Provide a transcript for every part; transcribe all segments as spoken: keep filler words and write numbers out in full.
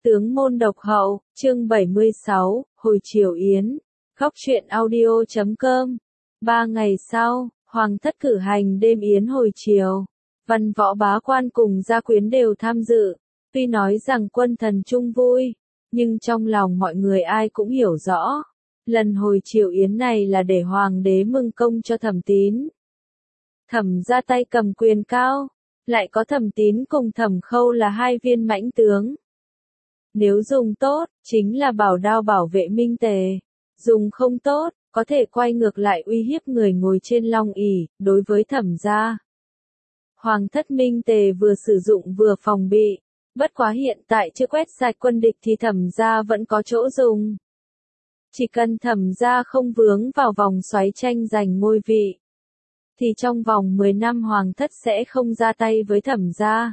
Tướng môn độc hậu, chương bảy mươi sáu, Hồi Triều Yến. Góc truyện audio chấm com. Ba ngày sau, Hoàng thất cử hành đêm yến hồi triều. Văn võ bá quan cùng gia quyến đều tham dự. Tuy nói rằng quân thần chung vui, nhưng trong lòng mọi người ai cũng hiểu rõ. Lần hồi triều yến này là để hoàng đế mừng công cho Thẩm Tín. Thẩm ra tay cầm quyền cao, lại có Thẩm Tín cùng Thẩm Khâu là hai viên mãnh tướng. Nếu dùng tốt, chính là bảo đao bảo vệ minh tề. Dùng không tốt, có thể quay ngược lại uy hiếp người ngồi trên long ỷ. Đối với Thẩm gia, Hoàng thất minh tề vừa sử dụng vừa phòng bị. Bất quá hiện tại chưa quét sạch quân địch thì Thẩm gia vẫn có chỗ dùng. Chỉ cần Thẩm gia không vướng vào vòng xoáy tranh giành ngôi vị, thì trong vòng mười năm Hoàng thất sẽ không ra tay với Thẩm gia.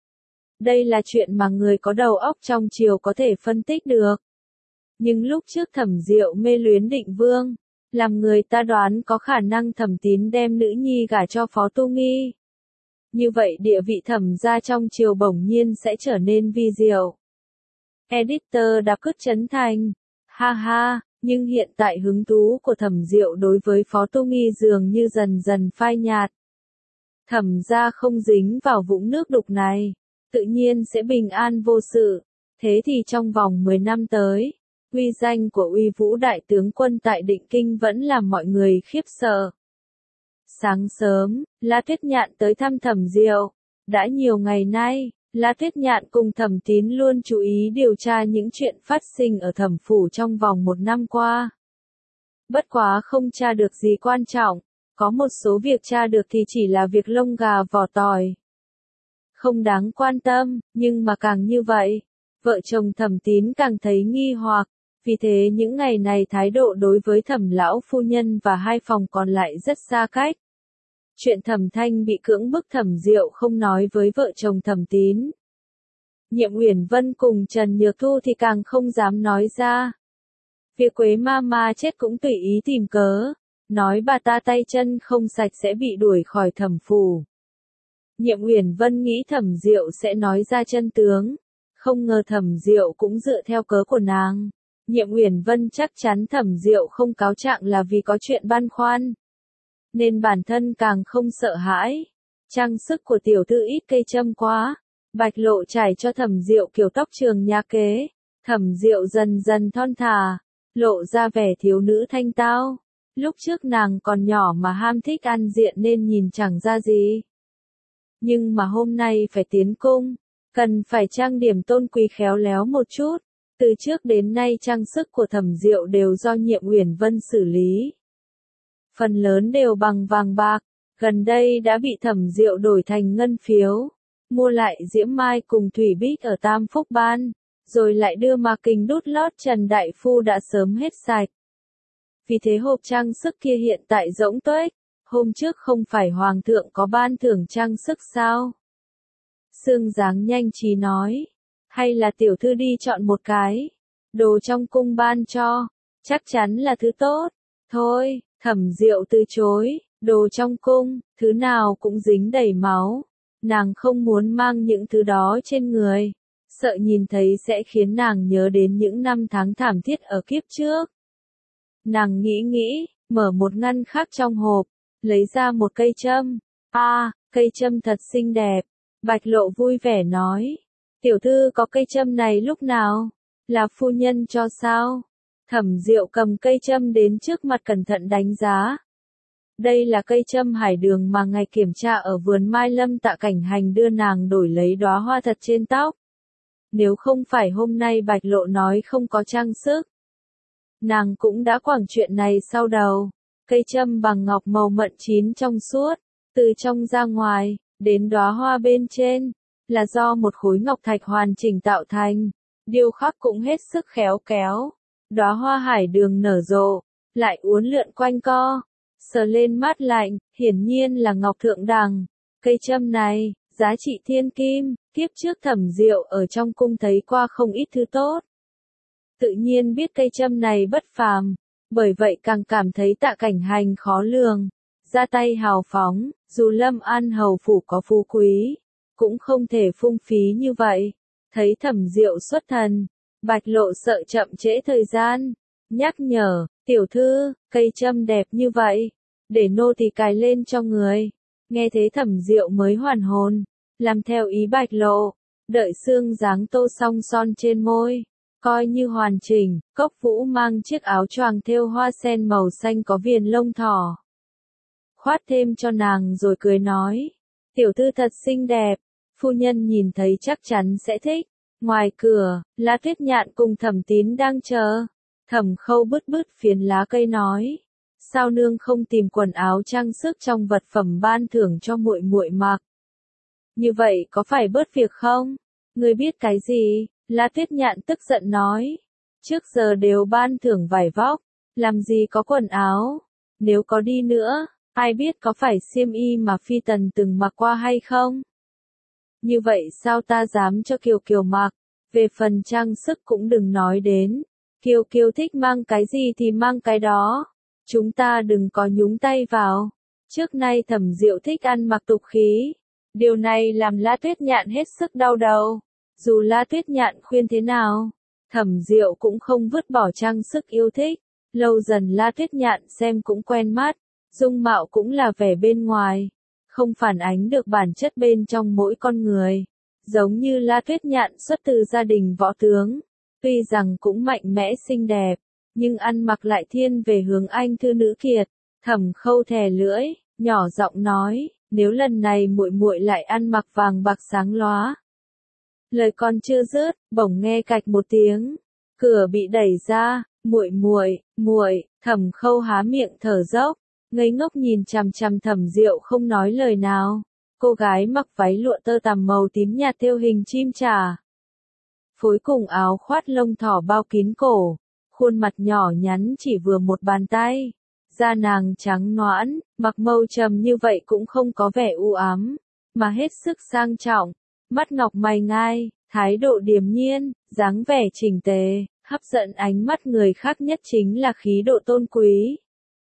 Đây là chuyện mà người có đầu óc trong triều có thể phân tích được. Nhưng lúc trước Thẩm Diệu mê luyến Định Vương, làm người ta đoán có khả năng Thẩm Tín đem nữ nhi gả cho Phó Tu Nghi. Như vậy địa vị Thẩm gia trong triều bỗng nhiên sẽ trở nên vi diệu. Editor đọc cứt chấn thành. Ha ha, nhưng hiện tại hứng thú của Thẩm Diệu đối với Phó Tu Nghi dường như dần dần phai nhạt. Thẩm gia không dính vào vũng nước đục này, tự nhiên sẽ bình an vô sự. Thế thì trong vòng mười năm tới, uy danh của Uy Vũ đại tướng quân tại Định Kinh vẫn làm mọi người khiếp sợ. Sáng sớm, La Tuyết Nhạn tới thăm Thẩm Diệu. Đã nhiều ngày nay, La Tuyết Nhạn cùng Thẩm Tín luôn chú ý điều tra những chuyện phát sinh ở Thẩm phủ trong vòng một năm qua. Bất quá không tra được gì quan trọng, có một số việc tra được thì chỉ là việc lông gà vỏ tỏi. Không đáng quan tâm, nhưng mà càng như vậy, vợ chồng Thẩm Tín càng thấy nghi hoặc, vì thế những ngày này thái độ đối với Thẩm lão phu nhân và hai phòng còn lại rất xa cách. Chuyện Thẩm Thanh bị cưỡng bức Thẩm Diệu không nói với vợ chồng Thẩm Tín. Nhiệm Uyển Vân cùng Trần Nhược Thu thì càng không dám nói ra. Việc Quế ma ma chết cũng tùy ý tìm cớ, nói bà ta tay chân không sạch sẽ bị đuổi khỏi Thẩm phủ. Nhiệm Uyển Vân nghĩ Thẩm Diệu sẽ nói ra chân tướng, không ngờ Thẩm Diệu cũng dựa theo cớ của nàng. Nhiệm Uyển Vân chắc chắn Thẩm Diệu không cáo trạng là vì có chuyện băn khoăn, nên bản thân càng không sợ hãi. Trang sức của tiểu thư ít cây châm quá, Bạch Lộ trải cho Thẩm Diệu kiểu tóc trường nha kế. Thẩm Diệu dần dần thon thả, lộ ra vẻ thiếu nữ thanh tao. Lúc trước nàng còn nhỏ mà ham thích ăn diện nên nhìn chẳng ra gì. Nhưng mà hôm nay phải tiến cung, cần phải trang điểm tôn quý khéo léo một chút. Từ trước đến nay trang sức của Thẩm Diệu đều do Nhiệm Uyển Vân xử lý. Phần lớn đều bằng vàng bạc, gần đây đã bị Thẩm Diệu đổi thành ngân phiếu. Mua lại diễm mai cùng thủy bích ở Tam Phúc Ban, rồi lại đưa mà kình đút lót Trần Đại Phu đã sớm hết sạch. Vì thế hộp trang sức kia hiện tại rỗng tuếch. Hôm trước không phải Hoàng thượng có ban thưởng trang sức sao? Sương Giáng nhanh trí nói. Hay là tiểu thư đi chọn một cái. Đồ trong cung ban cho. Chắc chắn là thứ tốt. Thôi, Thẩm Diệu từ chối. Đồ trong cung, thứ nào cũng dính đầy máu. Nàng không muốn mang những thứ đó trên người. Sợ nhìn thấy sẽ khiến nàng nhớ đến những năm tháng thảm thiết ở kiếp trước. Nàng nghĩ nghĩ, mở một ngăn khác trong hộp. Lấy ra một cây châm. A, à, cây châm thật xinh đẹp. Bạch Lộ vui vẻ nói. Tiểu thư có cây châm này lúc nào? Là phu nhân cho sao? Thẩm Diệu cầm cây châm đến trước mặt cẩn thận đánh giá. Đây là cây châm hải đường mà ngày kiểm tra ở vườn Mai Lâm Tạ Cảnh Hành đưa nàng đổi lấy đóa hoa thật trên tóc. Nếu không phải hôm nay Bạch Lộ nói không có trang sức, nàng cũng đã quẳng chuyện này sau đầu. Cây châm bằng ngọc màu mận chín trong suốt, từ trong ra ngoài, đến đóa hoa bên trên, là do một khối ngọc thạch hoàn chỉnh tạo thành, điêu khắc cũng hết sức khéo kéo. Đóa hoa hải đường nở rộ, lại uốn lượn quanh co, sờ lên mát lạnh, hiển nhiên là ngọc thượng đẳng. Cây châm này, giá trị thiên kim, kiếp trước Thẩm Diệu ở trong cung thấy qua không ít thứ tốt. Tự nhiên biết cây châm này bất phàm. Bởi vậy càng cảm thấy Tạ Cảnh Hành khó lường, ra tay hào phóng, dù Lâm An hầu phủ có phú quý, cũng không thể phung phí như vậy. Thấy Thẩm Diệu xuất thần, Bạch Lộ sợ chậm trễ thời gian, nhắc nhở, tiểu thư, cây châm đẹp như vậy, để nô tỳ cài lên cho người. Nghe thế Thẩm Diệu mới hoàn hồn, làm theo ý Bạch Lộ, đợi xương dáng tô xong son trên môi, coi như hoàn chỉnh. Cốc Vũ mang chiếc áo choàng thêu hoa sen màu xanh có viền lông thỏ, khoát thêm cho nàng rồi cười nói, tiểu thư thật xinh đẹp, phu nhân nhìn thấy chắc chắn sẽ thích. Ngoài cửa, La Tuyết Nhạn cùng Thẩm Tín đang chờ. Thẩm Khâu bứt bứt phiến lá cây nói, sao nương không tìm quần áo trang sức trong vật phẩm ban thưởng cho muội muội mặc? Như vậy có phải bớt việc không? Ngươi biết cái gì? La Tuyết Nhạn tức giận nói, trước giờ đều ban thưởng vải vóc, làm gì có quần áo? Nếu có đi nữa, ai biết có phải xiêm y mà Phi Tần từng mặc qua hay không? Như vậy sao ta dám cho Kiều Kiều mặc? Về phần trang sức cũng đừng nói đến. Kiều Kiều thích mang cái gì thì mang cái đó. Chúng ta đừng có nhúng tay vào. Trước nay Thẩm Diệu thích ăn mặc tục khí. Điều này làm La Tuyết Nhạn hết sức đau đầu. Dù La Tuyết Nhạn khuyên thế nào, Thẩm Diệu cũng không vứt bỏ trang sức yêu thích. Lâu dần La Tuyết Nhạn xem cũng quen mắt. Dung mạo cũng là vẻ bên ngoài, không phản ánh được bản chất bên trong mỗi con người. Giống như La Tuyết Nhạn xuất từ gia đình võ tướng, tuy rằng cũng mạnh mẽ xinh đẹp, nhưng ăn mặc lại thiên về hướng anh thư nữ kiệt. Thẩm Khâu thè lưỡi, nhỏ giọng nói, nếu lần này muội muội lại ăn mặc vàng bạc sáng lóa. Lời còn chưa dứt, bỗng nghe cạch một tiếng, cửa bị đẩy ra, muội muội, muội, Thẩm Khâu há miệng thở dốc, ngây ngốc nhìn chằm chằm Thẩm Diệu không nói lời nào. Cô gái mặc váy lụa tơ tằm màu tím nhạt thêu hình chim trả, phối cùng áo khoát lông thỏ bao kín cổ, khuôn mặt nhỏ nhắn chỉ vừa một bàn tay, da nàng trắng nõn, mặc màu trầm như vậy cũng không có vẻ u ám, mà hết sức sang trọng, mắt ngọc mày ngai, thái độ điềm nhiên, dáng vẻ chỉnh tề, hấp dẫn ánh mắt người khác nhất chính là khí độ tôn quý.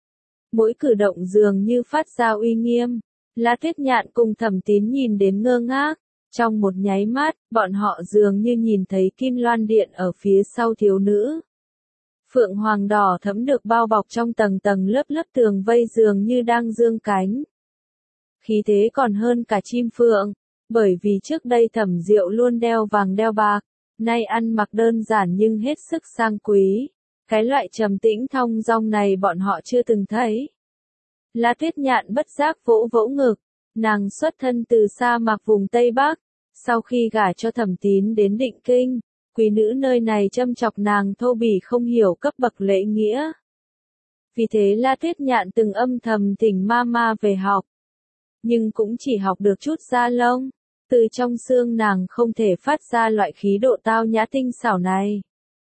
Mỗi cử động dường như phát ra uy nghiêm. La Tuyết Nhạn cùng Thẩm Tín nhìn đến ngơ ngác, trong một nháy mắt, bọn họ dường như nhìn thấy kim loan điện ở phía sau thiếu nữ. Phượng hoàng đỏ thẫm được bao bọc trong tầng tầng lớp lớp tường vây dường như đang dương cánh. Khí thế còn hơn cả chim phượng, bởi vì trước đây Thẩm Diệu luôn đeo vàng đeo bạc, nay ăn mặc đơn giản nhưng hết sức sang quý. Cái loại trầm tĩnh thong dong này bọn họ chưa từng thấy. La Tuyết Nhạn bất giác vỗ vỗ ngực, nàng xuất thân từ sa mạc vùng Tây Bắc, sau khi gả cho Thẩm Tín đến Định Kinh, quý nữ nơi này châm chọc nàng thô bỉ không hiểu cấp bậc lễ nghĩa. Vì thế La Tuyết Nhạn từng âm thầm thỉnh mama về học, nhưng cũng chỉ học được chút da lông, từ trong xương nàng không thể phát ra loại khí độ tao nhã tinh xảo này.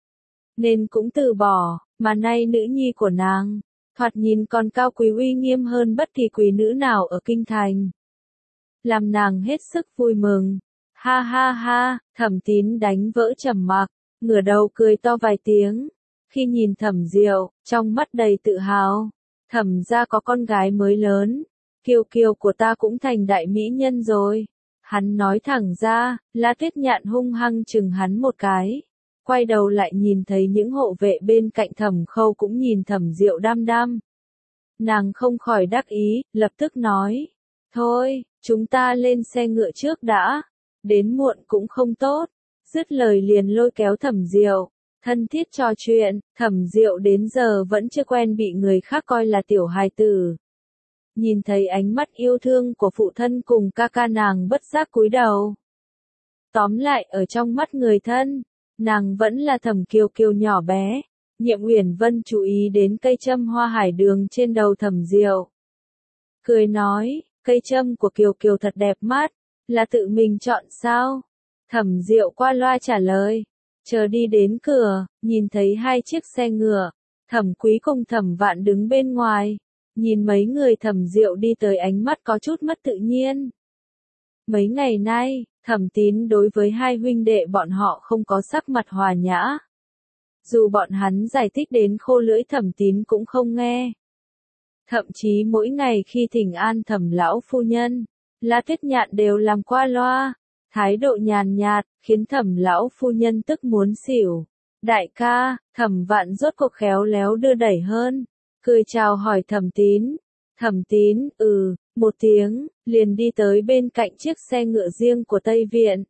Nên cũng từ bỏ, mà nay nữ nhi của nàng, thoạt nhìn còn cao quý uy nghiêm hơn bất kỳ quý nữ nào ở kinh thành. Làm nàng hết sức vui mừng. Ha ha ha, Thẩm Tín đánh vỡ trầm mặc, ngửa đầu cười to vài tiếng. Khi nhìn Thẩm Diệu, trong mắt đầy tự hào, Thẩm gia có con gái mới lớn, Kiều Kiều của ta cũng thành đại mỹ nhân rồi. Hắn nói thẳng ra, La Tuyết Nhạn hung hăng chừng hắn một cái. Quay đầu lại nhìn thấy những hộ vệ bên cạnh Thẩm Khâu cũng nhìn Thẩm Diệu đăm đăm. Nàng không khỏi đắc ý, lập tức nói, thôi, chúng ta lên xe ngựa trước đã, đến muộn cũng không tốt. Dứt lời liền lôi kéo Thẩm Diệu, thân thiết trò chuyện. Thẩm Diệu đến giờ vẫn chưa quen bị người khác coi là tiểu hài tử. Nhìn thấy ánh mắt yêu thương của phụ thân cùng ca ca nàng bất giác cúi đầu. Tóm lại ở trong mắt người thân, nàng vẫn là Thẩm Kiều Kiều nhỏ bé. Nhiệm Uyển Vân chú ý đến cây châm hoa hải đường trên đầu Thẩm Diệu, cười nói, cây châm của Kiều Kiều thật đẹp mắt, là tự mình chọn sao? Thẩm Diệu qua loa trả lời. Chờ đi đến cửa, nhìn thấy hai chiếc xe ngựa, Thẩm Quý cùng Thẩm Vạn đứng bên ngoài, nhìn mấy người Thẩm Diệu đi tới ánh mắt có chút mất tự nhiên. Mấy ngày nay, Thẩm Tín đối với hai huynh đệ bọn họ không có sắc mặt hòa nhã. Dù bọn hắn giải thích đến khô lưỡi Thẩm Tín cũng không nghe. Thậm chí mỗi ngày khi thỉnh an Thẩm lão phu nhân, La Tuyết Nhạn đều làm qua loa. thái độ nhàn nhạt, khiến Thẩm lão phu nhân tức muốn xỉu. Đại ca, Thẩm Vạn rốt cuộc khéo léo đưa đẩy hơn, cười chào hỏi Thẩm Tín. Thẩm Tín, ừ, một tiếng, liền đi tới bên cạnh chiếc xe ngựa riêng của Tây Viện.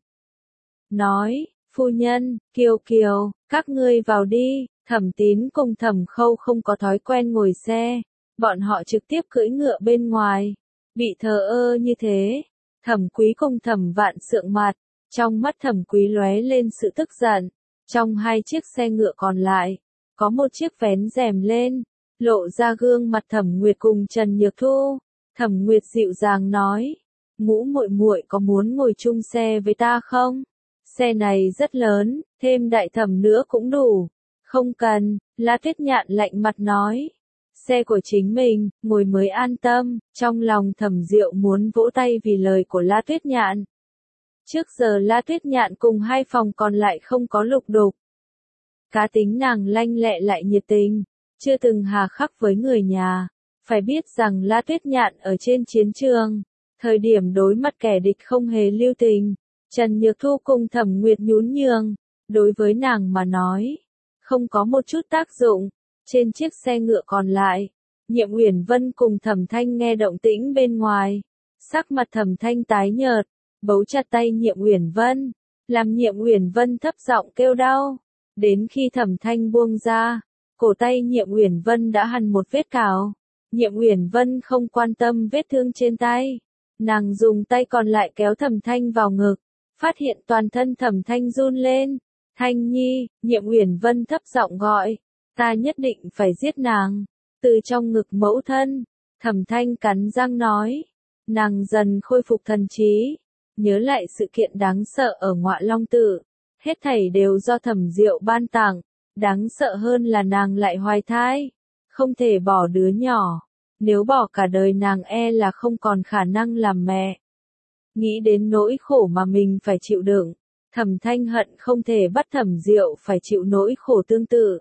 Nói, phu nhân, Kiều Kiều, các ngươi vào đi. Thẩm Tín cùng Thẩm Khâu không có thói quen ngồi xe, bọn họ trực tiếp cưỡi ngựa bên ngoài. Bị thờ ơ như thế, Thẩm Quý cùng Thẩm Vạn sượng mặt, trong mắt Thẩm Quý lóe lên sự tức giận. Trong hai chiếc xe ngựa còn lại, có một chiếc vén rèm lên, lộ ra gương mặt Thẩm Nguyệt cùng Trần Nhược Thu. Thẩm Nguyệt dịu dàng nói, Ngũ muội muội có muốn ngồi chung xe với ta không? Xe này rất lớn, thêm đại thẩm nữa cũng đủ. Không cần, La Tuyết Nhạn lạnh mặt nói. Xe của chính mình, ngồi mới an tâm. Trong lòng Thẩm Diệu muốn vỗ tay vì lời của La Tuyết Nhạn. Trước giờ La Tuyết Nhạn cùng hai phòng còn lại không có lục đục. Cá tính nàng lanh lẹ lại nhiệt tình, chưa từng hà khắc với người nhà. Phải biết rằng La Tuyết Nhạn ở trên chiến trường, thời điểm đối mặt kẻ địch không hề lưu tình. Trần Nhược Thu cùng Thẩm Nguyệt nhún nhường, đối với nàng mà nói, không có một chút tác dụng. Trên chiếc xe ngựa còn lại, Nhiệm Uyển Vân cùng Thẩm Thanh nghe động tĩnh bên ngoài, sắc mặt Thẩm Thanh tái nhợt, bấu chặt tay Nhiệm Uyển Vân, làm Nhiệm Uyển Vân thấp giọng kêu đau. Đến khi Thẩm Thanh buông ra, cổ tay Nhiệm Uyển Vân đã hằn một vết cào. Nhiệm Uyển Vân không quan tâm vết thương trên tay, nàng dùng tay còn lại kéo Thẩm Thanh vào ngực, phát hiện toàn thân Thẩm Thanh run lên. Thanh Nhi, Nhiệm Uyển Vân thấp giọng gọi, ta nhất định phải giết nàng. Từ trong ngực mẫu thân, Thẩm Thanh cắn răng nói, nàng dần khôi phục thần trí, nhớ lại sự kiện đáng sợ ở Ngọa Long Tự, hết thảy đều do Thẩm Diệu ban tặng, đáng sợ hơn là nàng lại hoài thai, không thể bỏ đứa nhỏ, nếu bỏ cả đời nàng e là không còn khả năng làm mẹ. Nghĩ đến nỗi khổ mà mình phải chịu đựng, Thẩm Thanh hận không thể bắt Thẩm Diệu phải chịu nỗi khổ tương tự.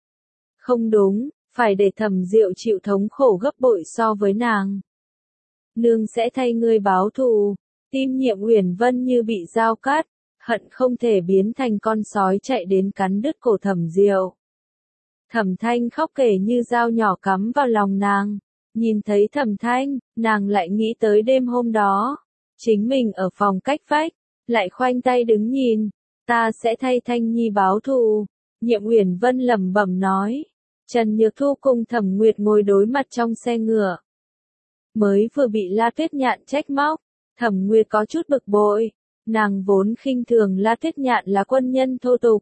Không đúng, phải để Thẩm Diệu chịu thống khổ gấp bội so với nàng. Nương sẽ thay ngươi báo thù. Tim Nhiệm Uyển Vân như bị dao cắt, hận không thể biến thành con sói chạy đến cắn đứt cổ Thẩm Diệu. Thẩm Thanh khóc kể như dao nhỏ cắm vào lòng nàng. Nhìn thấy Thẩm Thanh, nàng lại nghĩ tới đêm hôm đó. Chính mình ở phòng cách vách, lại khoanh tay đứng nhìn. Ta sẽ thay Thanh Nhi báo thù. Nhiệm Uyển Vân lẩm bẩm nói. Trần Nhược Thu cùng Thẩm Nguyệt ngồi đối mặt trong xe ngựa. Mới vừa bị La Tuyết Nhạn trách móc, Thẩm Nguyệt có chút bực bội. Nàng vốn khinh thường La Tuyết Nhạn là quân nhân thô tục.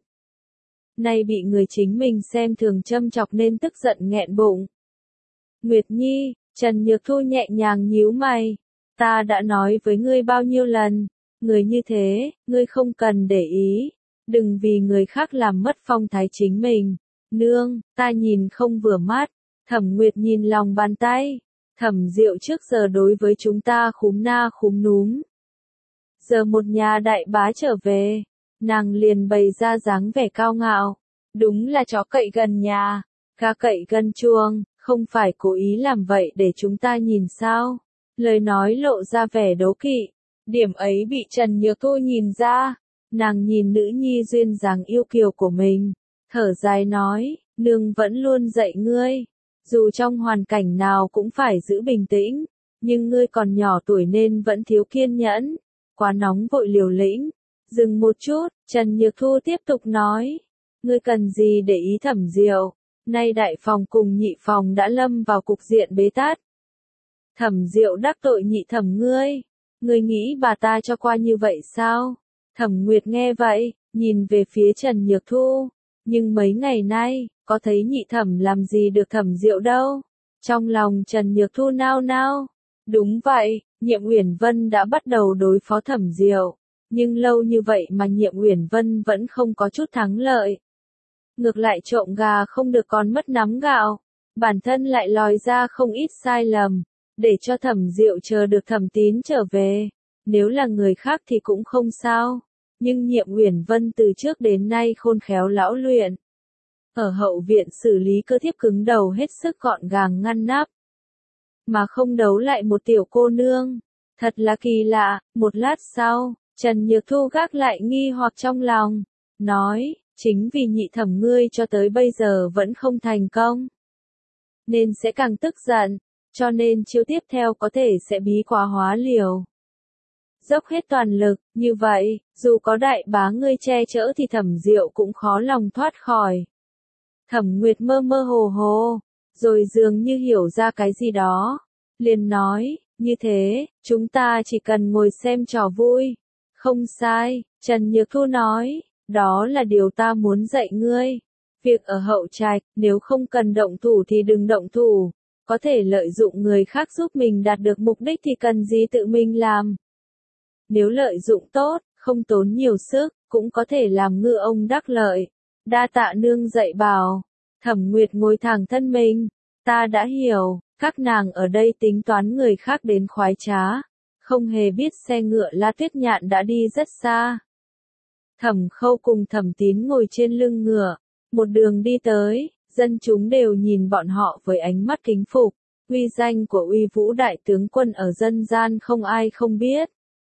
Nay bị người chính mình xem thường châm chọc nên tức giận nghẹn bụng. Nguyệt Nhi, Trần Nhược Thu nhẹ nhàng nhíu mày. Ta đã nói với ngươi bao nhiêu lần, người như thế, ngươi không cần để ý. Đừng vì người khác làm mất phong thái chính mình. Nương, ta nhìn không vừa mắt. Thẩm Nguyệt nhìn lòng bàn tay. Thẩm Diệu trước giờ đối với chúng ta khúm na khúm núm. Giờ một nhà đại bá trở về, nàng liền bày ra dáng vẻ cao ngạo. Đúng là chó cậy gần nhà, gà cậy gần chuồng, không phải cố ý làm vậy để chúng ta nhìn sao. Lời nói lộ ra vẻ đố kỵ. Điểm ấy bị Trần Nhược Thu nhìn ra. Nàng nhìn nữ nhi duyên dáng yêu kiều của mình. Thở dài nói, nương vẫn luôn dạy ngươi. Dù trong hoàn cảnh nào cũng phải giữ bình tĩnh. Nhưng ngươi còn nhỏ tuổi nên vẫn thiếu kiên nhẫn. Quá nóng vội liều lĩnh. Dừng một chút, Trần Nhược Thu tiếp tục nói. Ngươi cần gì để ý Thẩm Diệu. Nay đại phòng cùng nhị phòng đã lâm vào cục diện bế tắc. Thẩm Diệu đắc tội nhị thẩm ngươi. Ngươi nghĩ bà ta cho qua như vậy sao? Thẩm Nguyệt nghe vậy, nhìn về phía Trần Nhược Thu. Nhưng mấy ngày nay, có thấy nhị thẩm làm gì được Thẩm Diệu đâu. Trong lòng Trần Nhược Thu nao nao. Đúng vậy, Nhiệm Uyển Vân đã bắt đầu đối phó Thẩm Diệu. Nhưng lâu như vậy mà Nhiệm Uyển Vân vẫn không có chút thắng lợi. Ngược lại trộm gà không được còn mất nắm gạo. Bản thân lại lòi ra không ít sai lầm. Để cho Thẩm Diệu chờ được Thẩm Tín trở về. Nếu là người khác thì cũng không sao. Nhưng Nhiệm Uyển Vân từ trước đến nay khôn khéo lão luyện. Ở hậu viện xử lý cơ thiếp cứng đầu hết sức gọn gàng ngăn nắp. Mà không đấu lại một tiểu cô nương. Thật là kỳ lạ, một lát sau, Trần Nhược Thu gác lại nghi hoặc trong lòng, nói, chính vì nhị thẩm ngươi cho tới bây giờ vẫn không thành công, nên sẽ càng tức giận, cho nên chiêu tiếp theo có thể sẽ bí quá hóa liều. Dốc hết toàn lực, như vậy, dù có đại bá ngươi che chở thì Thẩm Diệu cũng khó lòng thoát khỏi. Thẩm Nguyệt mơ mơ hồ hồ, rồi dường như hiểu ra cái gì đó, liền nói, như thế, chúng ta chỉ cần ngồi xem trò vui. Không sai, Trần Nhược Thu nói, đó là điều ta muốn dạy ngươi. Việc ở hậu trạch, nếu không cần động thủ thì đừng động thủ, có thể lợi dụng người khác giúp mình đạt được mục đích thì cần gì tự mình làm. Nếu lợi dụng tốt, không tốn nhiều sức, cũng có thể làm ngư ông đắc lợi. Đa tạ nương dạy bảo. Thẩm Nguyệt ngồi thẳng thân mình, ta đã hiểu, các nàng ở đây tính toán người khác đến khoái trá, không hề biết xe ngựa La Tuyết Nhạn đã đi rất xa. Thẩm Khâu cùng Thẩm Tín ngồi trên lưng ngựa, một đường đi tới, dân chúng đều nhìn bọn họ với ánh mắt kính phục, uy danh của uy vũ đại tướng quân ở dân gian không ai không biết.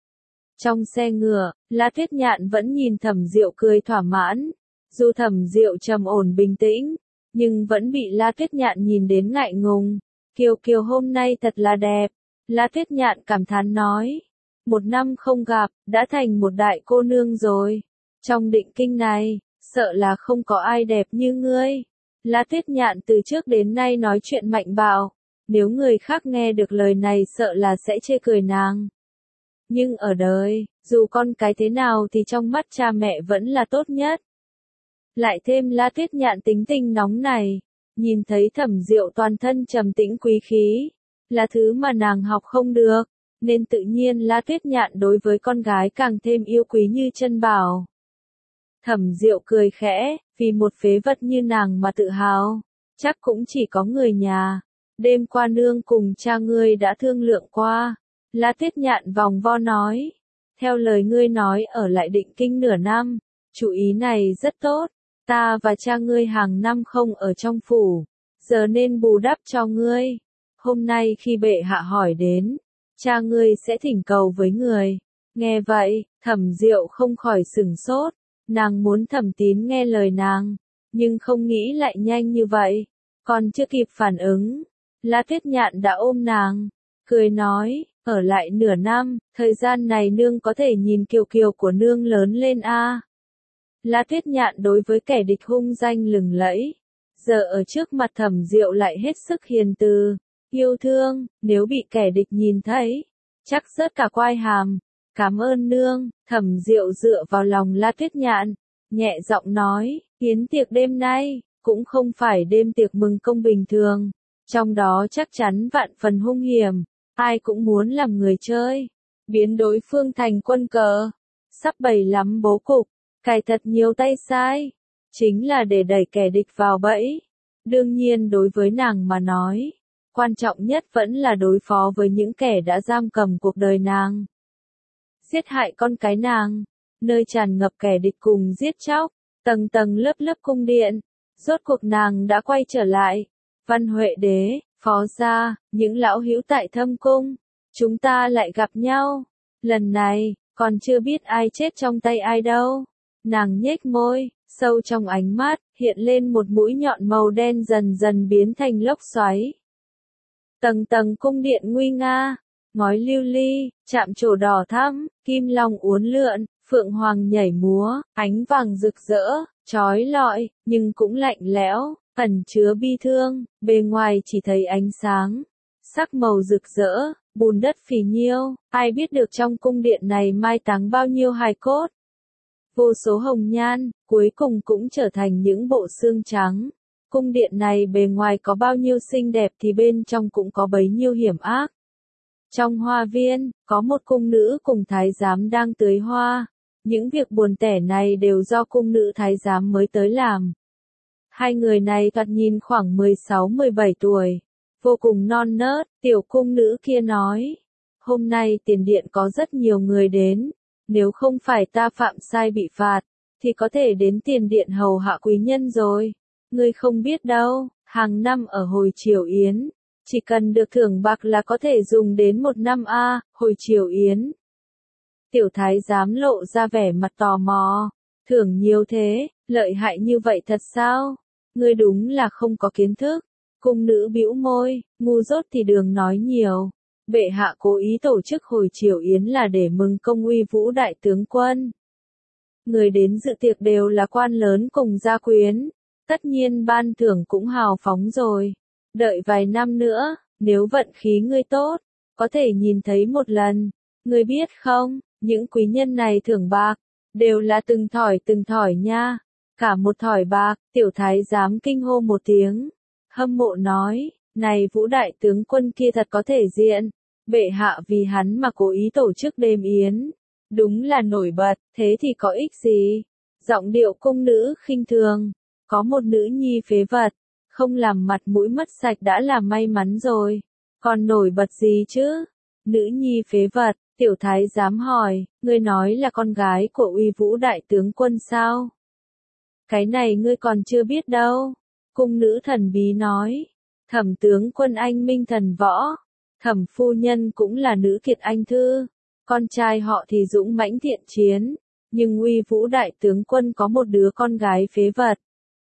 Trong xe ngựa, La Tuyết Nhạn vẫn nhìn Thẩm Diệu cười thỏa mãn, dù Thẩm Diệu trầm ổn bình tĩnh, nhưng vẫn bị La Tuyết Nhạn nhìn đến ngại ngùng. Kiều Kiều hôm nay thật là đẹp, La Tuyết Nhạn cảm thán nói, một năm không gặp, đã thành một đại cô nương rồi. Trong định kinh này, sợ là không có ai đẹp như ngươi. La Tuyết Nhạn từ trước đến nay nói chuyện mạnh bạo, nếu người khác nghe được lời này sợ là sẽ chê cười nàng. Nhưng ở đời, dù con cái thế nào thì trong mắt cha mẹ vẫn là tốt nhất. Lại thêm La Tuyết Nhạn tính tình nóng này, nhìn thấy Thẩm Diệu toàn thân trầm tĩnh quý khí, là thứ mà nàng học không được, nên tự nhiên La Tuyết Nhạn đối với con gái càng thêm yêu quý như chân bảo. Thẩm Diệu cười khẽ, vì một phế vật như nàng mà tự hào, chắc cũng chỉ có người nhà. Đêm qua nương cùng cha ngươi đã thương lượng qua. La Tuyết Nhạn vòng vo nói, theo lời ngươi nói ở lại Định Kinh nửa năm, chủ ý này rất tốt, ta và cha ngươi hàng năm không ở trong phủ, giờ nên bù đắp cho ngươi. Hôm nay khi bệ hạ hỏi đến, cha ngươi sẽ thỉnh cầu với người. Nghe vậy, Thẩm Diệu không khỏi sửng sốt, nàng muốn Thẩm Tín nghe lời nàng, nhưng không nghĩ lại nhanh như vậy, còn chưa kịp phản ứng, La Tuyết Nhạn đã ôm nàng, cười nói, ở lại nửa năm, thời gian này nương có thể nhìn Kiều Kiều của nương lớn lên a. À. La Tuyết Nhạn đối với kẻ địch hung danh lừng lẫy, giờ ở trước mặt Thẩm Diệu lại hết sức hiền từ, yêu thương, nếu bị kẻ địch nhìn thấy, chắc rớt cả quai hàm. Cảm ơn nương. Thẩm Diệu dựa vào lòng La Tuyết Nhạn, nhẹ giọng nói, yến tiệc đêm nay, cũng không phải đêm tiệc mừng công bình thường, trong đó chắc chắn vạn phần hung hiểm, ai cũng muốn làm người chơi, biến đối phương thành quân cờ, sắp bày lắm bố cục, cài thật nhiều tay sai, chính là để đẩy kẻ địch vào bẫy. Đương nhiên đối với nàng mà nói, quan trọng nhất vẫn là đối phó với những kẻ đã giam cầm cuộc đời nàng, giết hại con cái nàng, nơi tràn ngập kẻ địch cùng giết chóc, tầng tầng lớp lớp cung điện, rốt cuộc nàng đã quay trở lại. Văn Huệ Đế, Phó Gia, những lão hữu tại Thâm Cung, chúng ta lại gặp nhau. Lần này, còn chưa biết ai chết trong tay ai đâu. Nàng nhếch môi, sâu trong ánh mắt, hiện lên một mũi nhọn màu đen dần dần biến thành lốc xoáy. Tầng tầng cung điện nguy nga, ngói lưu ly, chạm trổ đỏ thắm, kim long uốn lượn, phượng hoàng nhảy múa, ánh vàng rực rỡ, chói lọi, nhưng cũng lạnh lẽo, ẩn chứa bi thương, bề ngoài chỉ thấy ánh sáng, sắc màu rực rỡ, bùn đất phì nhiêu, ai biết được trong cung điện này mai táng bao nhiêu hài cốt. Vô số hồng nhan, cuối cùng cũng trở thành những bộ xương trắng. Cung điện này bề ngoài có bao nhiêu xinh đẹp thì bên trong cũng có bấy nhiêu hiểm ác. Trong hoa viên, có một cung nữ cùng thái giám đang tưới hoa. Những việc buồn tẻ này đều do cung nữ thái giám mới tới làm. Hai người này thoạt nhìn khoảng mười sáu mười bảy tuổi, vô cùng non nớt. Tiểu cung nữ kia nói, hôm nay tiền điện có rất nhiều người đến, nếu không phải ta phạm sai bị phạt, thì có thể đến tiền điện hầu hạ quý nhân rồi. Ngươi không biết đâu, hàng năm ở hồi triều yến, chỉ cần được thưởng bạc là có thể dùng đến một năm a. Hồi triều yến, Tiểu thái giám lộ ra vẻ mặt tò mò. Thưởng nhiều thế, lợi hại như vậy thật sao? Ngươi đúng là không có kiến thức. Cung nữ bĩu môi, ngu dốt thì đừng nói nhiều. Bệ hạ cố ý tổ chức hồi triều yến là để mừng công uy vũ đại tướng quân. Người đến dự tiệc đều là quan lớn cùng gia quyến. Tất nhiên ban thưởng cũng hào phóng rồi. Đợi vài năm nữa, nếu vận khí ngươi tốt, có thể nhìn thấy một lần. Ngươi biết không, những quý nhân này thưởng bạc, đều là từng thỏi từng thỏi nha. Cả một thỏi bạc, tiểu thái giám kinh hô một tiếng. Hâm mộ nói, này Vũ đại tướng quân kia thật có thể diện. Bệ hạ vì hắn mà cố ý tổ chức đêm yến. Đúng là nổi bật, thế thì có ích gì? Giọng điệu cung nữ khinh thường. Có một nữ nhi phế vật, không làm mặt mũi mất sạch đã là may mắn rồi. Còn nổi bật gì chứ? Nữ nhi phế vật, tiểu thái giám hỏi, ngươi nói là con gái của uy vũ đại tướng quân sao? Cái này ngươi còn chưa biết đâu. Cung nữ thần bí nói, Thẩm tướng quân anh minh thần võ, Thẩm phu nhân cũng là nữ kiệt anh thư, con trai họ thì dũng mãnh thiện chiến, nhưng uy vũ đại tướng quân có một đứa con gái phế vật.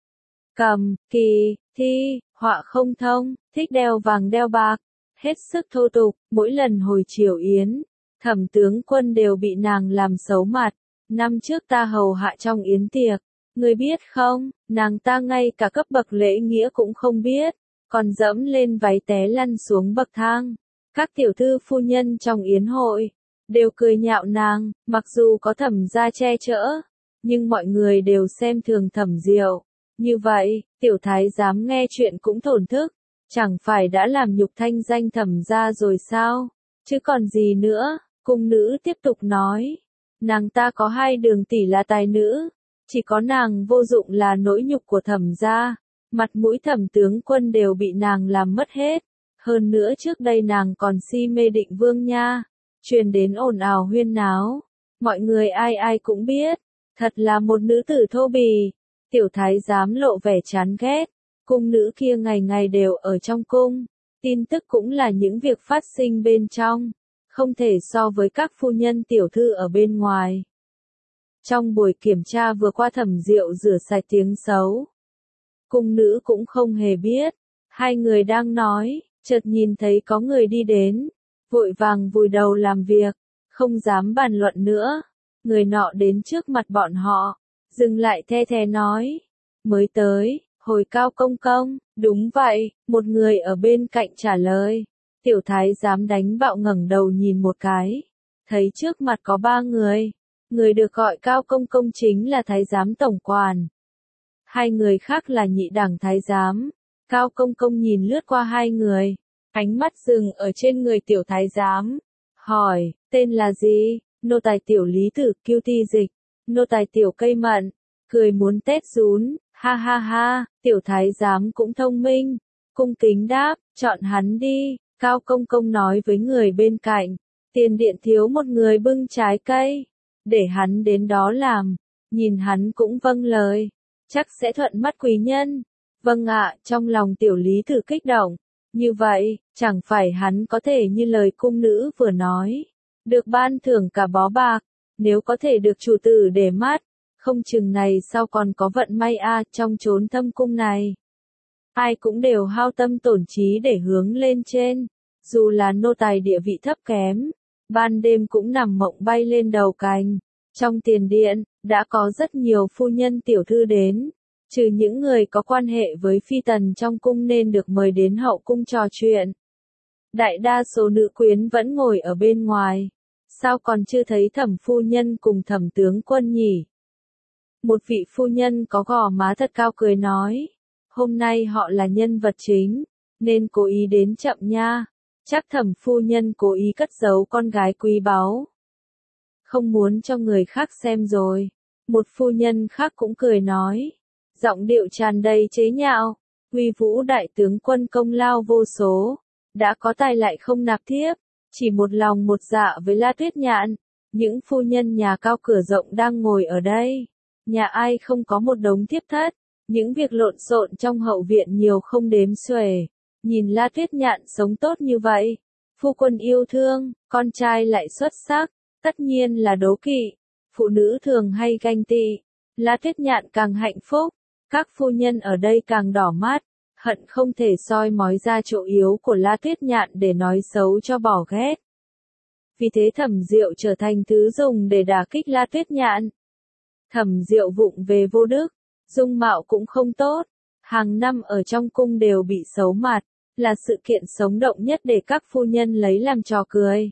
Cầm, kỳ, thi, họa không thông, thích đeo vàng đeo bạc, hết sức thô tục, mỗi lần hồi triều yến, Thẩm tướng quân đều bị nàng làm xấu mặt. Năm trước ta hầu hạ trong yến tiệc, ngươi biết không, nàng ta ngay cả cấp bậc lễ nghĩa cũng không biết, còn dẫm lên váy té lăn xuống bậc thang. Các tiểu thư phu nhân trong yến hội, đều cười nhạo nàng, mặc dù có Thẩm gia che chở, nhưng mọi người đều xem thường Thẩm Diệu. Như vậy, tiểu thái giám nghe chuyện cũng thổn thức, chẳng phải đã làm nhục thanh danh Thẩm gia rồi sao, chứ còn gì nữa, cung nữ tiếp tục nói. Nàng ta có hai đường tỷ là tài nữ, chỉ có nàng vô dụng là nỗi nhục của Thẩm gia, mặt mũi Thẩm tướng quân đều bị nàng làm mất hết. Hơn nữa trước đây nàng còn si mê Định Vương nha, truyền đến ồn ào huyên náo, mọi người ai ai cũng biết, thật là một nữ tử thô bì. Tiểu thái giám lộ vẻ chán ghét, cung nữ kia ngày ngày đều ở trong cung, tin tức cũng là những việc phát sinh bên trong, không thể so với các phu nhân tiểu thư ở bên ngoài. Trong buổi kiểm tra vừa qua Thẩm Diệu rửa sạch tiếng xấu, cung nữ cũng không hề biết, hai người đang nói, chợt nhìn thấy có người đi đến, vội vàng vùi đầu làm việc, không dám bàn luận nữa. Người nọ đến trước mặt bọn họ, dừng lại the thé nói, mới tới, hồi Cao công công, đúng vậy, một người ở bên cạnh trả lời. Tiểu thái giám đánh bạo ngẩng đầu nhìn một cái, thấy trước mặt có ba người, người được gọi Cao công công chính là thái giám tổng quản. Hai người khác là nhị đẳng thái giám. Cao công công nhìn lướt qua hai người, ánh mắt dừng ở trên người tiểu thái giám, hỏi, tên là gì? Nô tài tiểu lý tử kiêu ti dịch, nô tài tiểu cây mận, cười muốn tét rún, ha ha ha, tiểu thái giám cũng thông minh, cung kính đáp, chọn hắn đi. Cao công công nói với người bên cạnh, tiền điện thiếu một người bưng trái cây, để hắn đến đó làm, nhìn hắn cũng vâng lời, chắc sẽ thuận mắt quý nhân. Vâng ạ, trong lòng tiểu lý tử kích động, như vậy, chẳng phải hắn có thể như lời cung nữ vừa nói, được ban thưởng cả bó bạc, nếu có thể được chủ tử để mắt, không chừng này sau còn có vận may a trong chốn thâm cung này. Ai cũng đều hao tâm tổn trí để hướng lên trên, dù là nô tài địa vị thấp kém, ban đêm cũng nằm mộng bay lên đầu cành. Trong tiền điện, đã có rất nhiều phu nhân tiểu thư đến, trừ những người có quan hệ với phi tần trong cung nên được mời đến hậu cung trò chuyện. Đại đa số nữ quyến vẫn ngồi ở bên ngoài, sao còn chưa thấy Thẩm phu nhân cùng Thẩm tướng quân nhỉ? Một vị phu nhân có gò má thật cao cười nói, hôm nay họ là nhân vật chính, nên cố ý đến chậm nha, chắc Thẩm phu nhân cố ý cất giấu con gái quý báu, không muốn cho người khác xem rồi. Một phu nhân khác cũng cười nói, giọng điệu tràn đầy chế nhạo, uy vũ đại tướng quân công lao vô số, đã có tài lại không nạp thiếp, chỉ một lòng một dạ với La Tuyết Nhạn. Những phu nhân nhà cao cửa rộng đang ngồi ở đây, nhà ai không có một đống thiếp thất, những việc lộn xộn trong hậu viện nhiều không đếm xuể. Nhìn La Tuyết Nhạn sống tốt như vậy, phu quân yêu thương, con trai lại xuất sắc, Tất nhiên là đố kỵ, phụ nữ thường hay ganh tị. La Tuyết Nhạn càng hạnh phúc, các phu nhân ở đây càng đỏ mắt, hận không thể soi mói ra chỗ yếu của La Tuyết Nhạn để nói xấu cho bỏ ghét. Vì thế Thẩm Diệu trở thành thứ dùng để đả kích La Tuyết Nhạn. Thẩm Diệu vụng về vô đức, dung mạo cũng không tốt, hàng năm ở trong cung đều bị xấu mặt, là sự kiện sống động nhất để các phu nhân lấy làm trò cười.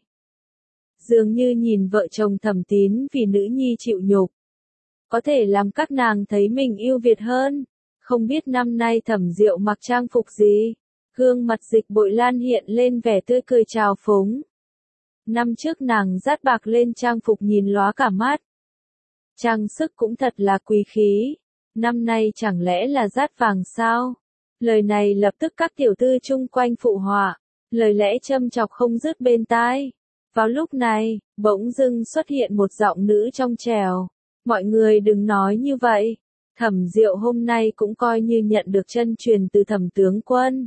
Dường như nhìn vợ chồng Thẩm Tín vì nữ nhi chịu nhục, có thể làm các nàng thấy mình ưu việt hơn. Không biết năm nay Thẩm Diệu mặc trang phục gì? Gương mặt Dịch Bội Lan hiện lên vẻ tươi cười trào phúng. Năm trước nàng dát bạc lên trang phục nhìn lóa cả mắt. Trang sức cũng thật là quý khí. Năm nay chẳng lẽ là dát vàng sao? Lời này lập tức các tiểu tư chung quanh phụ họa. Lời lẽ châm chọc không dứt bên tai. Vào lúc này, bỗng dưng xuất hiện một giọng nữ trong trẻo. Mọi người đừng nói như vậy. Thẩm Diệu hôm nay cũng coi như nhận được chân truyền từ Thẩm tướng quân.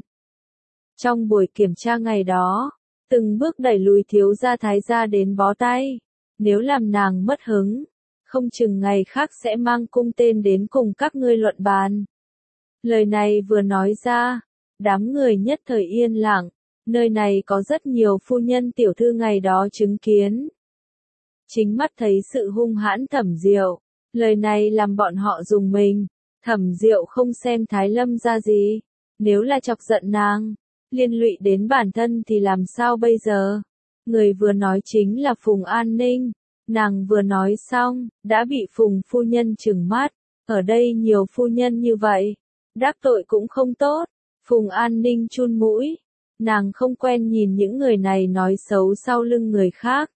Trong buổi kiểm tra ngày đó, từng bước đẩy lùi thiếu gia thái gia đến bó tay. Nếu làm nàng mất hứng, không chừng ngày khác sẽ mang cung tên đến cùng các ngươi luận bàn. Lời này vừa nói ra, đám người nhất thời yên lặng, nơi này có rất nhiều phu nhân tiểu thư ngày đó chứng kiến. Chính mắt thấy sự hung hãn Thẩm Diệu, lời này làm bọn họ rùng mình. Thẩm Diệu không xem Thái Lâm ra gì, nếu là chọc giận nàng, liên lụy đến bản thân thì làm sao bây giờ? Người vừa nói chính là Phùng An Ninh. Nàng vừa nói xong, đã bị Phùng phu nhân trừng mắt. Ở đây nhiều phu nhân như vậy, đắc tội cũng không tốt. Phùng An Ninh chun mũi, nàng không quen nhìn những người này nói xấu sau lưng người khác.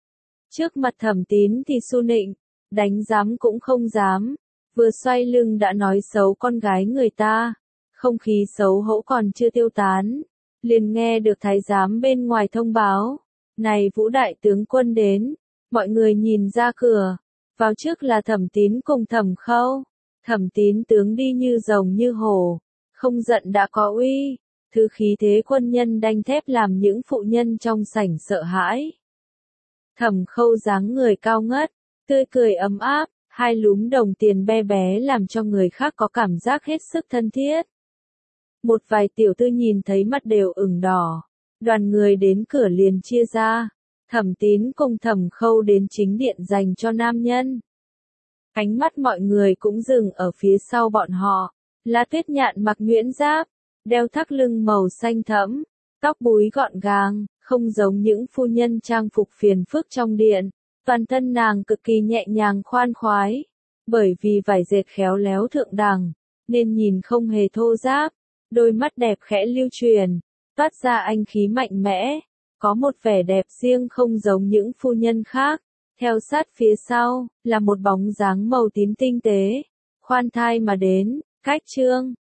Trước mặt Thẩm Tín thì su nịnh, đánh giám cũng không dám, vừa xoay lưng đã nói xấu con gái người ta. Không khí xấu hổ còn chưa tiêu tán, liền nghe được thái giám bên ngoài thông báo, này Vũ đại tướng quân đến. Mọi người nhìn ra cửa, vào trước là Thẩm Tín cùng Thẩm Khâu. Thẩm Tín tướng đi như rồng như hổ, không giận đã có uy, thứ khí thế quân nhân đanh thép làm những phụ nhân trong sảnh sợ hãi. Thẩm Khâu dáng người cao ngất, tươi cười ấm áp, hai lúm đồng tiền bé bé làm cho người khác có cảm giác hết sức thân thiết. Một vài tiểu tư nhìn thấy mắt đều ửng đỏ, đoàn người đến cửa liền chia ra. Thẩm Tín cùng Thẩm Khâu đến chính điện dành cho nam nhân. Ánh mắt mọi người cũng dừng ở phía sau bọn họ. La Tuyết Nhạn mặc nhuyễn giáp, đeo thắt lưng màu xanh thẫm, tóc búi gọn gàng, không giống những phu nhân trang phục phiền phức trong điện. Toàn thân nàng cực kỳ nhẹ nhàng khoan khoái, bởi vì vải dệt khéo léo thượng đẳng, nên nhìn không hề thô ráp. Đôi mắt đẹp khẽ lưu truyền, toát ra anh khí mạnh mẽ. Có một vẻ đẹp riêng không giống những phu nhân khác. Theo sát phía sau, là một bóng dáng màu tím tinh tế, khoan thai mà đến, cách trương,